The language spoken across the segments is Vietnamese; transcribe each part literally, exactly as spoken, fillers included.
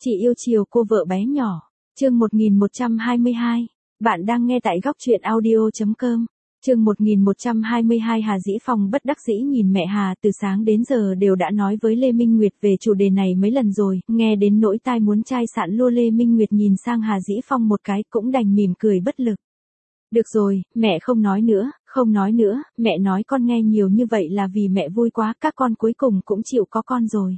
Chị yêu chiều cô vợ bé nhỏ. Chương một nghìn một trăm hai mươi hai. Bạn đang nghe tại góc truyện audio chấm com. Chương một nghìn một trăm hai mươi hai. Hà Dĩ Phong bất đắc dĩ nhìn mẹ Hà, từ sáng đến giờ đều đã nói với Lê Minh Nguyệt về chủ đề này mấy lần rồi, nghe đến nỗi tai muốn chai sạn lua. Lê Minh Nguyệt nhìn sang Hà Dĩ Phong một cái cũng đành mỉm cười bất lực. Được rồi, mẹ không nói nữa, không nói nữa, mẹ nói con nghe nhiều như vậy là vì mẹ vui quá, các con cuối cùng cũng chịu có con rồi.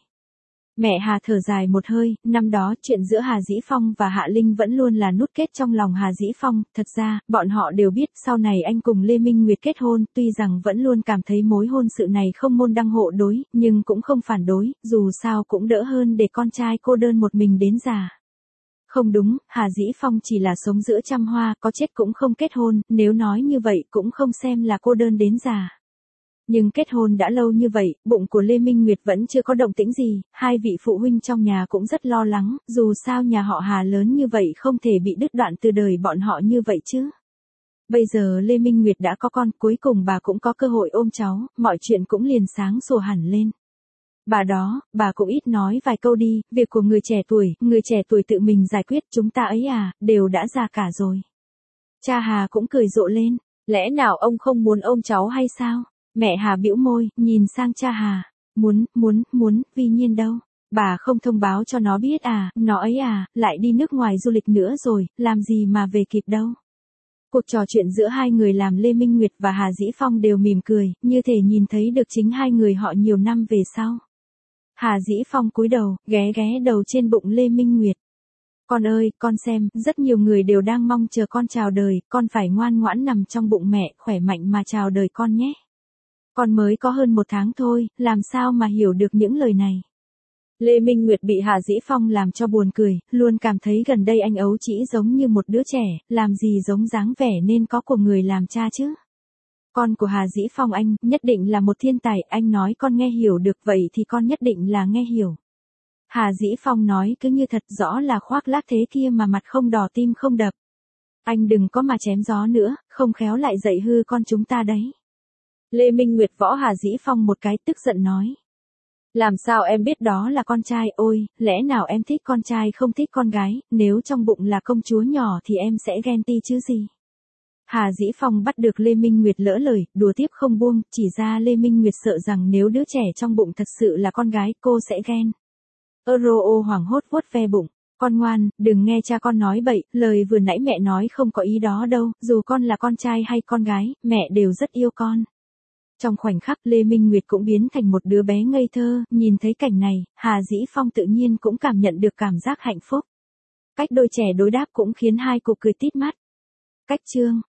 Mẹ Hà thở dài một hơi, năm đó chuyện giữa Hà Dĩ Phong và Hạ Linh vẫn luôn là nút kết trong lòng Hà Dĩ Phong, thật ra, bọn họ đều biết sau này anh cùng Lê Minh Nguyệt kết hôn, tuy rằng vẫn luôn cảm thấy mối hôn sự này không môn đăng hộ đối, nhưng cũng không phản đối, dù sao cũng đỡ hơn để con trai cô đơn một mình đến già. Không đúng, Hà Dĩ Phong chỉ là sống giữa trăm hoa, có chết cũng không kết hôn, nếu nói như vậy cũng không xem là cô đơn đến già. Nhưng kết hôn đã lâu như vậy, bụng của Lê Minh Nguyệt vẫn chưa có động tĩnh gì, hai vị phụ huynh trong nhà cũng rất lo lắng, dù sao nhà họ Hà lớn như vậy không thể bị đứt đoạn từ đời bọn họ như vậy chứ. Bây giờ Lê Minh Nguyệt đã có con, cuối cùng bà cũng có cơ hội ôm cháu, mọi chuyện cũng liền sáng sủa hẳn lên. Bà đó, bà cũng ít nói vài câu đi, việc của người trẻ tuổi, người trẻ tuổi tự mình giải quyết, chúng ta ấy à, đều đã già cả rồi. Cha Hà cũng cười rộ lên, lẽ nào ông không muốn ôm cháu hay sao? Mẹ Hà bĩu môi, nhìn sang cha Hà, muốn, muốn, muốn, Vi Nhiên đâu? Bà không thông báo cho nó biết à, nó ấy à, lại đi nước ngoài du lịch nữa rồi, làm gì mà về kịp đâu. Cuộc trò chuyện giữa hai người làm Lê Minh Nguyệt và Hà Dĩ Phong đều mỉm cười, như thể nhìn thấy được chính hai người họ nhiều năm về sau. Hà Dĩ Phong cúi đầu, ghé ghé đầu trên bụng Lê Minh Nguyệt. Con ơi, con xem, rất nhiều người đều đang mong chờ con chào đời, con phải ngoan ngoãn nằm trong bụng mẹ, khỏe mạnh mà chào đời con nhé. Con mới có hơn một tháng thôi, làm sao mà hiểu được những lời này. Lê Minh Nguyệt bị Hà Dĩ Phong làm cho buồn cười, luôn cảm thấy gần đây anh ấu trĩ giống như một đứa trẻ, làm gì giống dáng vẻ nên có của người làm cha chứ. Con của Hà Dĩ Phong anh, nhất định là một thiên tài, anh nói con nghe hiểu được vậy thì con nhất định là nghe hiểu. Hà Dĩ Phong nói cứ như thật, rõ là khoác lác thế kia mà mặt không đỏ tim không đập. Anh đừng có mà chém gió nữa, không khéo lại dạy hư con chúng ta đấy. Lê Minh Nguyệt võ Hà Dĩ Phong một cái, tức giận nói. Làm sao em biết đó là con trai, ôi, lẽ nào em thích con trai không thích con gái, nếu trong bụng là công chúa nhỏ thì em sẽ ghen ti chứ gì. Hà Dĩ Phong bắt được Lê Minh Nguyệt lỡ lời, đùa tiếp không buông, chỉ ra Lê Minh Nguyệt sợ rằng nếu đứa trẻ trong bụng thật sự là con gái, cô sẽ ghen. Euro hoảng hốt vuốt ve bụng. Con ngoan, đừng nghe cha con nói bậy, lời vừa nãy mẹ nói không có ý đó đâu, dù con là con trai hay con gái, mẹ đều rất yêu con. Trong khoảnh khắc Lê Minh Nguyệt cũng biến thành một đứa bé ngây thơ, nhìn thấy cảnh này, Hà Dĩ Phong tự nhiên cũng cảm nhận được cảm giác hạnh phúc. Cách đôi trẻ đối đáp cũng khiến hai cô cười tít mắt. Cách chương